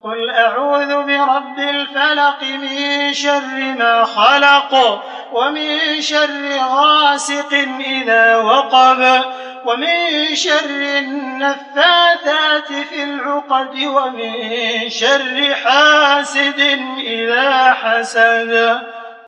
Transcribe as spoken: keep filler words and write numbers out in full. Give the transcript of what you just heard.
قل أعوذ برب الفلق من شر ما خلق ومن شر غاسق إذا وقب ومن شر النفاثات في العقد ومن شر حاسد إذا حسد.